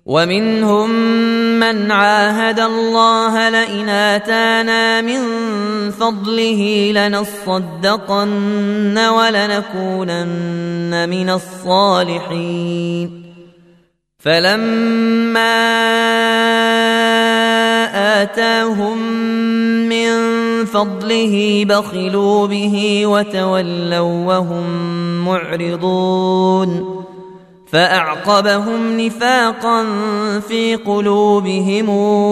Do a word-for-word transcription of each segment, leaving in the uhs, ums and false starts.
ومنهم من عاهد الله لئن آتانا من فضله لنصدقن ولنكونن من الصالحين فلما آتاهم من فضله بخلوا به وتولوا وهم معرضون فأعقبهم نفاقا في قلوبهم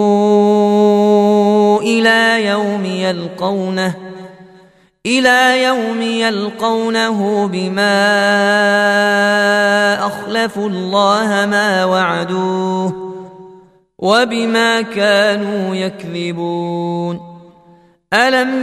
إلى يوم يلقونه إلى يوم يلقونه بما أخلفوا الله ما وعدوه وبما كانوا يكذبون ألم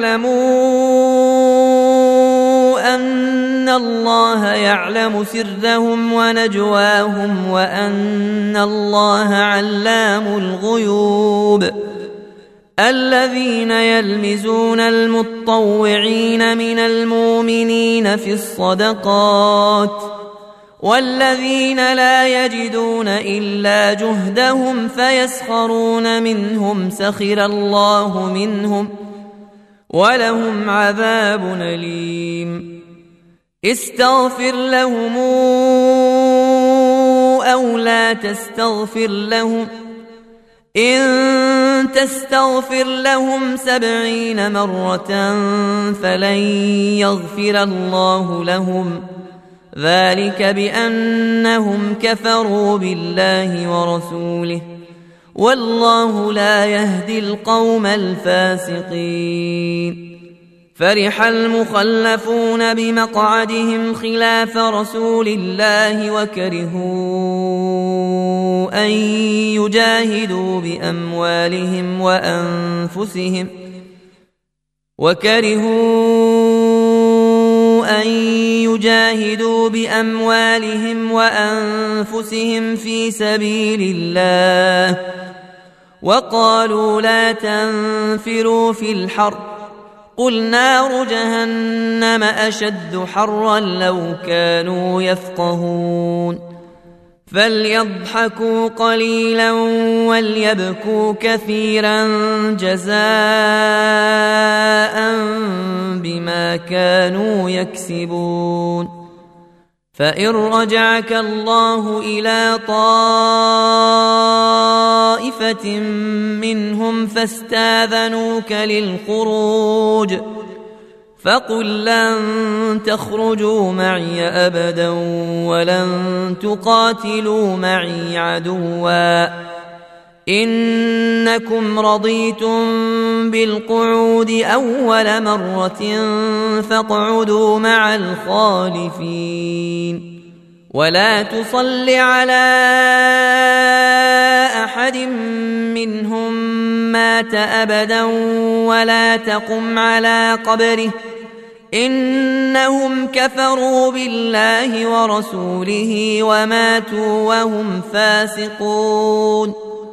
يعلموا أن الله يعلم سرهم ونجواهم وأن الله علام الغيوب الذين يلمزون المطوعين من المؤمنين في الصدقات والذين لا يجدون إلا جهدهم فيسخرون منهم سخر الله منهم ولهم عذاب أليم استغفر لهم أو لا تستغفر لهم إن تستغفر لهم سبعين مرة فلن يغفر الله لهم ذلك بأنهم كفروا بالله ورسوله والله لا يهدي القوم الفاسقين فرح المخلفون بمقعدهم خلاف رسول الله وكرهوا أن يجاهدوا بأموالهم وأنفسهم وكرهوا أن يجاهدوا بأموالهم وأنفسهم في سبيل الله وقالوا لا تنفروا في الحر قل نار جهنم أشد حرا لو كانوا يفقهون فليضحكوا قليلا وليبكوا كثيرا جزاء بما كانوا يكسبون فإن رجعك الله إلى طائفة منهم فاستاذنوك للخروج فقل لن تخرجوا معي أبدا ولن تقاتلوا معي عدوا إنكم رضيتم بالقعود أول مرة فاقعدوا مع الخالفين ولا تصل على أحد منهم مات أبدا ولا تقم على قبره إنهم كفروا بالله ورسوله وماتوا وهم فاسقون